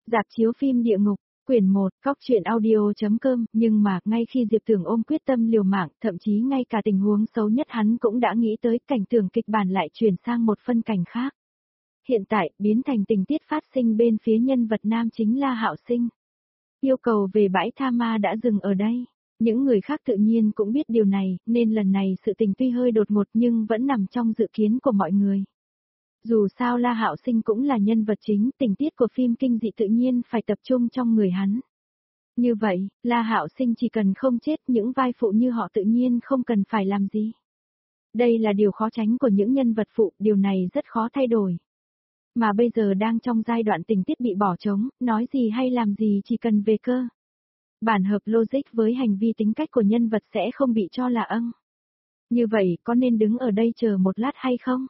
Rạp chiếu phim Địa Ngục, quyển 1, cóc.audio.com, nhưng mà, ngay khi Diệp Tưởng ôm quyết tâm liều mạng, thậm chí ngay cả tình huống xấu nhất hắn cũng đã nghĩ tới, cảnh tượng kịch bản lại chuyển sang một phân cảnh khác. Hiện tại, biến thành tình tiết phát sinh bên phía nhân vật nam chính La Hạo Sinh. Yêu cầu về bãi tha ma đã dừng ở đây. Những người khác tự nhiên cũng biết điều này, nên lần này sự tình tuy hơi đột ngột nhưng vẫn nằm trong dự kiến của mọi người. Dù sao La Hạo Sinh cũng là nhân vật chính, tình tiết của phim kinh dị tự nhiên phải tập trung trong người hắn. Như vậy, La Hạo Sinh chỉ cần không chết, những vai phụ như họ tự nhiên không cần phải làm gì. Đây là điều khó tránh của những nhân vật phụ, điều này rất khó thay đổi. Mà bây giờ đang trong giai đoạn tình tiết bị bỏ trống, nói gì hay làm gì chỉ cần về cơ bản hợp logic với hành vi tính cách của nhân vật sẽ không bị cho là âng. Như vậy, có nên đứng ở đây chờ một lát hay không?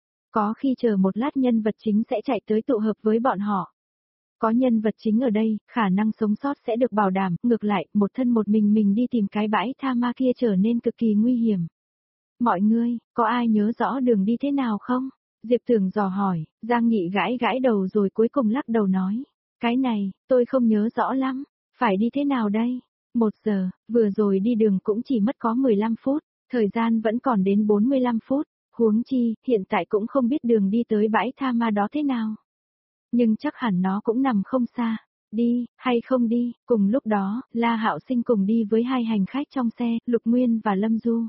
Có khi chờ một lát nhân vật chính sẽ chạy tới tụ hợp với bọn họ. Có nhân vật chính ở đây, khả năng sống sót sẽ được bảo đảm, ngược lại, một thân một mình đi tìm cái bãi tha ma kia trở nên cực kỳ nguy hiểm. Mọi người, có ai nhớ rõ đường đi thế nào không? Diệp Tưởng dò hỏi, Giang Nghị gãi đầu rồi cuối cùng lắc đầu nói. Cái này, tôi không nhớ rõ lắm, phải đi thế nào đây? 1 giờ, vừa rồi đi đường cũng chỉ mất có 15 phút, thời gian vẫn còn đến 45 phút. Huống chi, hiện tại cũng không biết đường đi tới bãi tha ma đó thế nào. Nhưng chắc hẳn nó cũng nằm không xa. Đi, hay không đi, cùng lúc đó, La Hạo Sinh cùng đi với hai hành khách trong xe, Lục Nguyên và Lâm Du.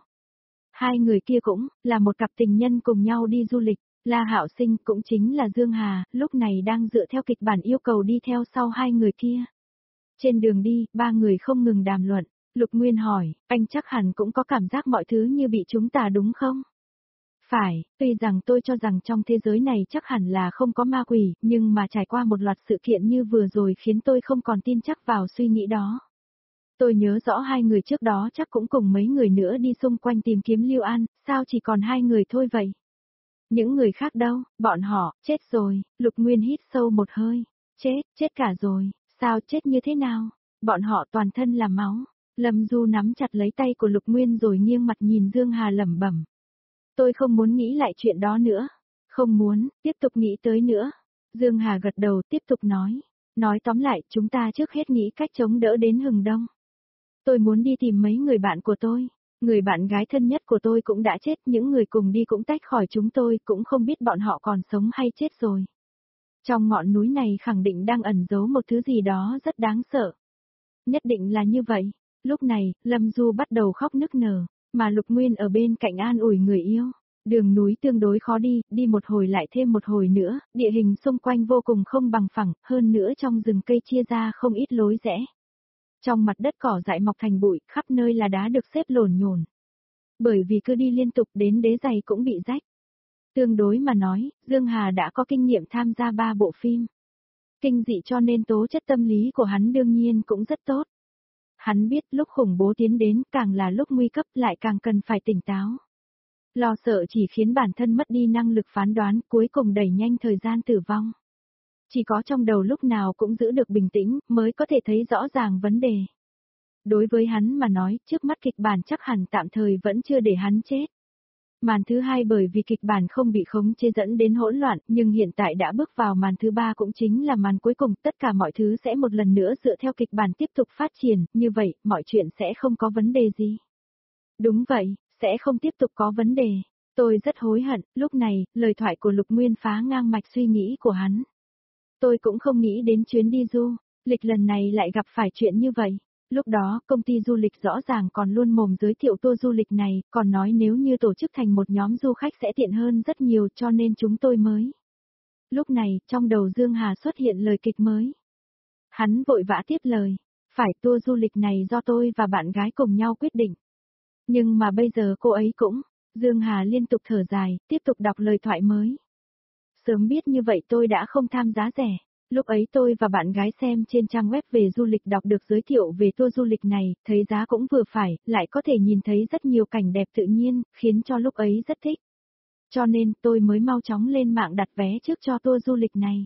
Hai người kia cũng, là một cặp tình nhân cùng nhau đi du lịch. La Hạo Sinh cũng chính là Dương Hà, lúc này đang dựa theo kịch bản yêu cầu đi theo sau hai người kia. Trên đường đi, ba người không ngừng đàm luận. Lục Nguyên hỏi, anh chắc hẳn cũng có cảm giác mọi thứ như bị chúng ta đúng không? Phải, tuy rằng tôi cho rằng trong thế giới này chắc hẳn là không có ma quỷ, nhưng mà trải qua một loạt sự kiện như vừa rồi khiến tôi không còn tin chắc vào suy nghĩ đó. Tôi nhớ rõ hai người trước đó chắc cũng cùng mấy người nữa đi xung quanh tìm kiếm Lưu An, sao chỉ còn hai người thôi vậy? Những người khác đâu, bọn họ, chết rồi, Lục Nguyên hít sâu một hơi. Chết cả rồi, sao chết như thế nào? Bọn họ toàn thân là máu. Lâm Du nắm chặt lấy tay của Lục Nguyên rồi nghiêng mặt nhìn Dương Hà lẩm bẩm. Tôi không muốn nghĩ lại chuyện đó nữa. Không muốn, tiếp tục nghĩ tới nữa. Dương Hà gật đầu tiếp tục nói. Nói tóm lại, chúng ta trước hết nghĩ cách chống đỡ đến hừng đông. Tôi muốn đi tìm mấy người bạn của tôi. Người bạn gái thân nhất của tôi cũng đã chết, những người cùng đi cũng tách khỏi chúng tôi, cũng không biết bọn họ còn sống hay chết rồi. Trong ngọn núi này khẳng định đang ẩn giấu một thứ gì đó rất đáng sợ. Nhất định là như vậy. Lúc này, Lâm Du bắt đầu khóc nức nở, mà Lục Nguyên ở bên cạnh an ủi người yêu. Đường núi tương đối khó đi, đi một hồi lại thêm một hồi nữa, địa hình xung quanh vô cùng không bằng phẳng, hơn nữa trong rừng cây chia ra không ít lối rẽ. Trong mặt đất cỏ dại mọc thành bụi, khắp nơi là đá được xếp lổn nhổn. Bởi vì cứ đi liên tục đến đế giày cũng bị rách. Tương đối mà nói, Dương Hà đã có kinh nghiệm tham gia 3 bộ phim kinh dị cho nên tố chất tâm lý của hắn đương nhiên cũng rất tốt. Hắn biết lúc khủng bố tiến đến càng là lúc nguy cấp lại càng cần phải tỉnh táo. Lo sợ chỉ khiến bản thân mất đi năng lực phán đoán, cuối cùng đẩy nhanh thời gian tử vong. Chỉ có trong đầu lúc nào cũng giữ được bình tĩnh mới có thể thấy rõ ràng vấn đề. Đối với hắn mà nói, trước mắt kịch bản chắc hẳn tạm thời vẫn chưa để hắn chết. Màn thứ hai bởi vì kịch bản không bị khống chế dẫn đến hỗn loạn, nhưng hiện tại đã bước vào màn thứ ba cũng chính là màn cuối cùng, tất cả mọi thứ sẽ một lần nữa dựa theo kịch bản tiếp tục phát triển, như vậy, mọi chuyện sẽ không có vấn đề gì. Đúng vậy, sẽ không tiếp tục có vấn đề. Tôi rất hối hận, lúc này, lời thoại của Lục Nguyên phá ngang mạch suy nghĩ của hắn. Tôi cũng không nghĩ đến chuyến đi du lịch lần này lại gặp phải chuyện như vậy. Lúc đó, công ty du lịch rõ ràng còn luôn mồm giới thiệu tour du lịch này, còn nói nếu như tổ chức thành một nhóm du khách sẽ tiện hơn rất nhiều cho nên chúng tôi mới. Lúc này, trong đầu Dương Hà xuất hiện lời kịch mới. Hắn vội vã tiếp lời, phải tour du lịch này do tôi và bạn gái cùng nhau quyết định. Nhưng mà bây giờ cô ấy cũng, Dương Hà liên tục thở dài, tiếp tục đọc lời thoại mới. Sớm biết như vậy tôi đã không tham giá rẻ. Lúc ấy tôi và bạn gái xem trên trang web về du lịch đọc được giới thiệu về tour du lịch này, thấy giá cũng vừa phải, lại có thể nhìn thấy rất nhiều cảnh đẹp tự nhiên, khiến cho lúc ấy rất thích. Cho nên tôi mới mau chóng lên mạng đặt vé trước cho tour du lịch này.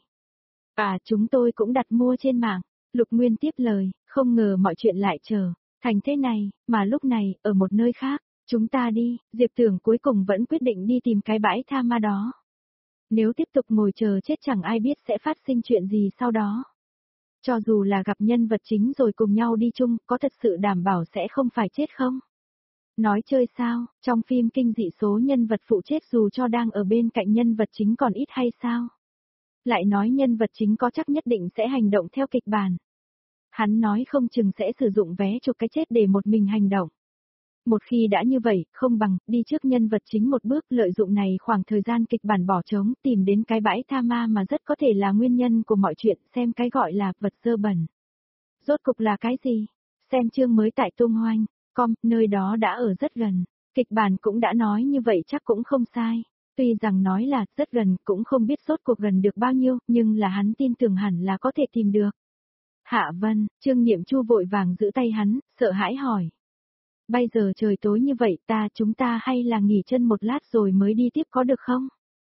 Chúng tôi cũng đặt mua trên mạng. Lục Nguyên tiếp lời, không ngờ mọi chuyện lại trở thành thế này, mà lúc này, ở một nơi khác, chúng ta đi, Diệp Tưởng cuối cùng vẫn quyết định đi tìm cái bãi tha ma đó. Nếu tiếp tục ngồi chờ chết chẳng ai biết sẽ phát sinh chuyện gì sau đó. Cho dù là gặp nhân vật chính rồi cùng nhau đi chung, có thật sự đảm bảo sẽ không phải chết không? Nói chơi sao, trong phim kinh dị số nhân vật phụ chết dù cho đang ở bên cạnh nhân vật chính còn ít hay sao? Lại nói nhân vật chính có chắc nhất định sẽ hành động theo kịch bản. Hắn nói không chừng sẽ sử dụng vé chụp cái chết để một mình hành động. Một khi đã như vậy, không bằng đi trước nhân vật chính một bước, lợi dụng này khoảng thời gian kịch bản bỏ trống, tìm đến cái bãi tha ma mà rất có thể là nguyên nhân của mọi chuyện, xem cái gọi là vật dơ bẩn. Rốt cục là cái gì? Xem chương mới tại Tung Hoành, nơi đó đã ở rất gần. Kịch bản cũng đã nói như vậy chắc cũng không sai. Tuy rằng nói là rất gần, cũng không biết rốt cuộc gần được bao nhiêu, nhưng là hắn tin tưởng hẳn là có thể tìm được. Hạ Vân, Trương Niệm Chu vội vàng giữ tay hắn, sợ hãi hỏi. Bây giờ trời tối như vậy chúng ta hay là nghỉ chân một lát rồi mới đi tiếp có được không?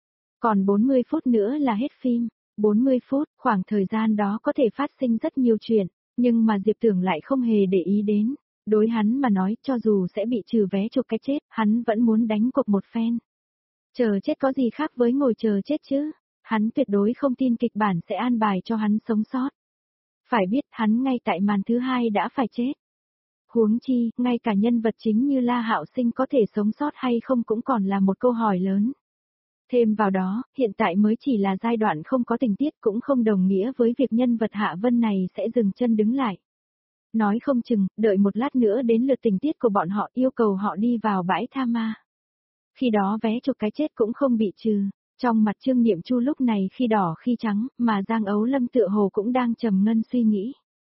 Còn 40 phút nữa là hết phim. 40 phút, khoảng thời gian đó có thể phát sinh rất nhiều chuyện, nhưng mà Diệp Tưởng lại không hề để ý đến. Đối hắn mà nói, cho dù sẽ bị trừ vé chụp cái chết, hắn vẫn muốn đánh cuộc một phen. Chờ chết có gì khác với ngồi chờ chết chứ? Hắn tuyệt đối không tin kịch bản sẽ an bài cho hắn sống sót. Phải biết hắn ngay tại màn thứ 2 đã phải chết. Huống chi, ngay cả nhân vật chính như La Hạo Sinh có thể sống sót hay không cũng còn là một câu hỏi lớn. Thêm vào đó, hiện tại mới chỉ là giai đoạn không có tình tiết cũng không đồng nghĩa với việc nhân vật Hạ Vân này sẽ dừng chân đứng lại. Nói không chừng, đợi một lát nữa đến lượt tình tiết của bọn họ yêu cầu họ đi vào bãi tha ma. Khi đó vé chụp cái chết cũng không bị trừ. Trong mặt Trương Niệm Chu lúc này khi đỏ khi trắng, mà Giang Ấu Lâm tựa hồ cũng đang trầm ngâm suy nghĩ.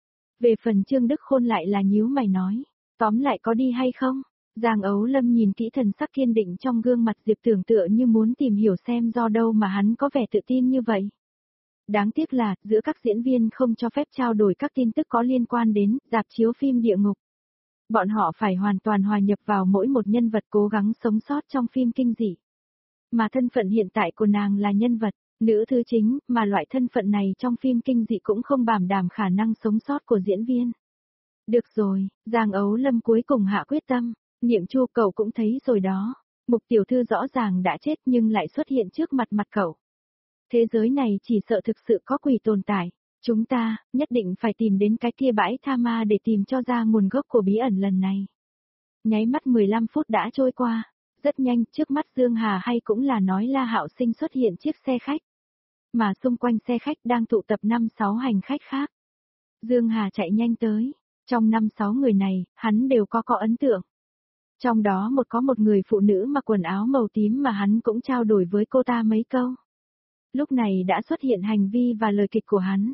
Về phần Trương Đức Khôn lại là nhíu mày nói, tóm lại có đi hay không? Giang Ấu Lâm nhìn kỹ thần sắc kiên định trong gương mặt Diệp Tưởng tựa như muốn tìm hiểu xem do đâu mà hắn có vẻ tự tin như vậy. Đáng tiếc là, giữa các diễn viên không cho phép trao đổi các tin tức có liên quan đến rạp chiếu phim địa ngục. Bọn họ phải hoàn toàn hòa nhập vào mỗi một nhân vật cố gắng sống sót trong phim kinh dị. Mà thân phận hiện tại của nàng là nhân vật, nữ thứ chính, mà loại thân phận này trong phim kinh dị cũng không bảo đảm khả năng sống sót của diễn viên. Được rồi, Giang Ấu Lâm cuối cùng hạ quyết tâm, Niệm Chu cậu cũng thấy rồi đó, Mục tiểu thư rõ ràng đã chết nhưng lại xuất hiện trước mặt cậu. Thế giới này chỉ sợ thực sự có quỷ tồn tại, chúng ta, nhất định phải tìm đến cái kia bãi tha ma để tìm cho ra nguồn gốc của bí ẩn lần này. Nháy mắt 15 phút đã trôi qua. Rất nhanh, trước mắt Dương Hà hay cũng là nói La Hạo Sinh xuất hiện chiếc xe khách. Mà xung quanh xe khách đang tụ tập 5-6 hành khách khác. Dương Hà chạy nhanh tới. Trong 5-6 người này, hắn đều có ấn tượng. Trong đó có một người phụ nữ mặc quần áo màu tím mà hắn cũng trao đổi với cô ta mấy câu. Lúc này đã xuất hiện hành vi và lời kịch của hắn.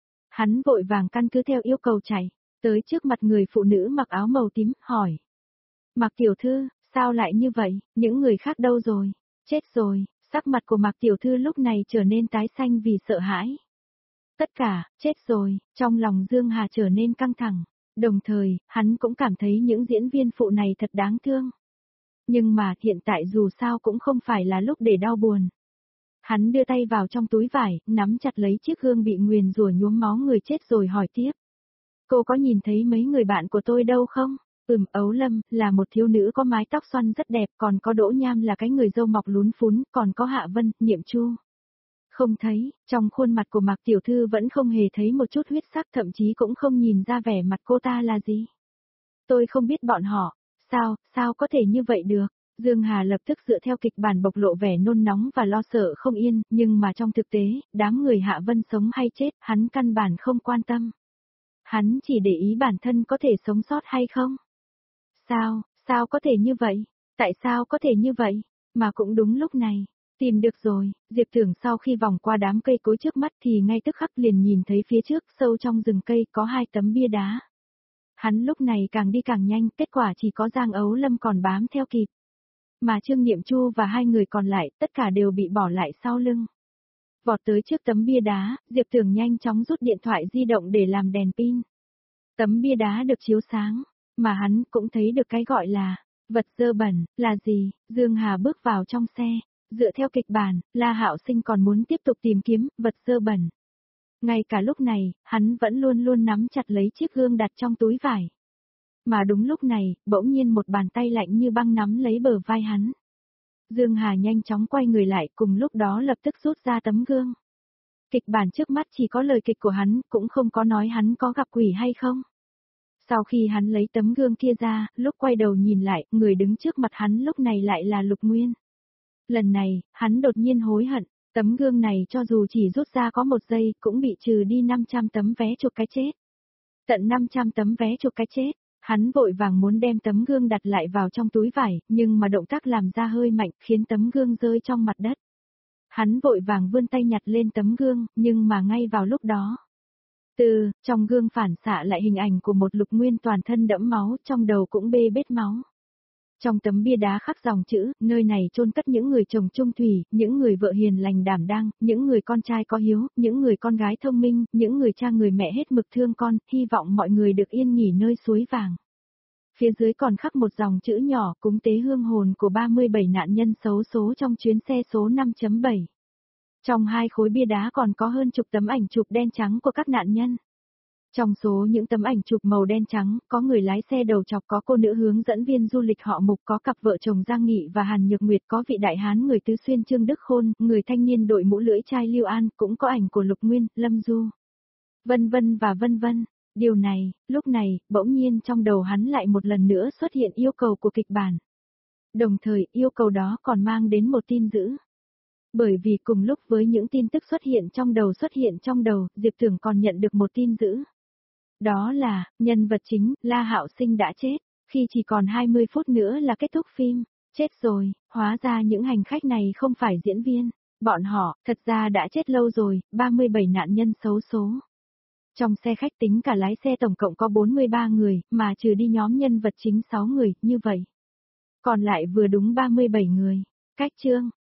Hắn vội vàng căn cứ theo yêu cầu chạy, tới trước mặt người phụ nữ mặc áo màu tím, hỏi. Mạc tiểu thư, sao lại như vậy, những người khác đâu rồi? Chết rồi, sắc mặt của Mạc tiểu thư lúc này trở nên tái xanh vì sợ hãi. Tất cả, chết rồi, trong lòng Dương Hà trở nên căng thẳng. Đồng thời, hắn cũng cảm thấy những diễn viên phụ này thật đáng thương. Nhưng mà hiện tại dù sao cũng không phải là lúc để đau buồn. Hắn đưa tay vào trong túi vải, nắm chặt lấy chiếc gương bị nguyền rủa nhuốm máu người chết rồi hỏi tiếp. Cô có nhìn thấy mấy người bạn của tôi đâu không? Ấu Lâm, là một thiếu nữ có mái tóc xoăn rất đẹp, còn có Đỗ Nham là cái người râu mọc lún phún, còn có Hạ Vân, Niệm Chu. Không thấy, trong khuôn mặt của Mạc tiểu thư vẫn không hề thấy một chút huyết sắc, thậm chí cũng không nhìn ra vẻ mặt cô ta là gì. Tôi không biết bọn họ, sao có thể như vậy được? Dương Hà lập tức dựa theo kịch bản bộc lộ vẻ nôn nóng và lo sợ không yên, nhưng mà trong thực tế, đám người Hạ Vân sống hay chết, hắn căn bản không quan tâm. Hắn chỉ để ý bản thân có thể sống sót hay không. Sao có thể như vậy? Tại sao có thể như vậy? Mà cũng đúng lúc này, tìm được rồi, Diệp Tưởng sau khi vòng qua đám cây cối trước mắt thì ngay tức khắc liền nhìn thấy phía trước sâu trong rừng cây có 2 tấm bia đá. Hắn lúc này càng đi càng nhanh, kết quả chỉ có Giang Ấu Lâm còn bám theo kịp. Mà Trương Niệm Chu và 2 người còn lại tất cả đều bị bỏ lại sau lưng. Vọt tới trước tấm bia đá, Diệp Tưởng nhanh chóng rút điện thoại di động để làm đèn pin. Tấm bia đá được chiếu sáng. Mà hắn cũng thấy được cái gọi là vật dơ bẩn là gì. Dương Hà bước vào trong xe, dựa theo kịch bản, La Hạo Sinh còn muốn tiếp tục tìm kiếm vật dơ bẩn. Ngay cả lúc này, hắn vẫn luôn luôn nắm chặt lấy chiếc gương đặt trong túi vải. Mà đúng lúc này, bỗng nhiên một bàn tay lạnh như băng nắm lấy bờ vai hắn. Dương Hà nhanh chóng quay người lại, cùng lúc đó lập tức rút ra tấm gương. Kịch bản trước mắt chỉ có lời kịch của hắn, cũng không có nói hắn có gặp quỷ hay không. Sau khi hắn lấy tấm gương kia ra, lúc quay đầu nhìn lại, người đứng trước mặt hắn lúc này lại là Lục Nguyên. Lần này, hắn đột nhiên hối hận, tấm gương này cho dù chỉ rút ra có 1 giây, cũng bị trừ đi 500 tấm vé chụp cái chết. Tận 500 tấm vé chụp cái chết, hắn vội vàng muốn đem tấm gương đặt lại vào trong túi vải, nhưng mà động tác làm ra hơi mạnh, khiến tấm gương rơi trong mặt đất. Hắn vội vàng vươn tay nhặt lên tấm gương, nhưng mà ngay vào lúc đó. Trong gương phản xạ lại hình ảnh của một Lục Nguyên toàn thân đẫm máu, trong đầu cũng bê bết máu. Trong tấm bia đá khắc dòng chữ, nơi này chôn cất những người chồng trung thủy, những người vợ hiền lành đảm đang, những người con trai có hiếu, những người con gái thông minh, những người cha người mẹ hết mực thương con, hy vọng mọi người được yên nghỉ nơi suối vàng. Phía dưới còn khắc một dòng chữ nhỏ, cúng tế hương hồn của 37 nạn nhân xấu số trong chuyến xe số 5.7. Trong 2 khối bia đá còn có hơn chục tấm ảnh chụp đen trắng của các nạn nhân. Trong số những tấm ảnh chụp màu đen trắng, có người lái xe đầu chọc, có cô nữ hướng dẫn viên du lịch họ Mục, có cặp vợ chồng Giang Nghị và Hàn Nhược Nguyệt, có vị đại hán người Tứ Xuyên Trương Đức Khôn, người thanh niên đội mũ lưỡi chai Lưu An, cũng có ảnh của Lục Nguyên, Lâm Du. Vân vân và vân vân. Điều này, lúc này, bỗng nhiên trong đầu hắn lại một lần nữa xuất hiện yêu cầu của kịch bản. Đồng thời, yêu cầu đó còn mang đến một tin dữ. Bởi vì cùng lúc với những tin tức xuất hiện trong đầu, Diệp Tưởng còn nhận được một tin dữ. Đó là, nhân vật chính, La Hạo Sinh đã chết, khi chỉ còn 20 phút nữa là kết thúc phim. Chết rồi, hóa ra những hành khách này không phải diễn viên. Bọn họ, thật ra đã chết lâu rồi, 37 nạn nhân xấu số. Trong xe khách tính cả lái xe tổng cộng có 43 người, mà trừ đi nhóm nhân vật chính 6 người, như vậy. Còn lại vừa đúng 37 người. Cách chương.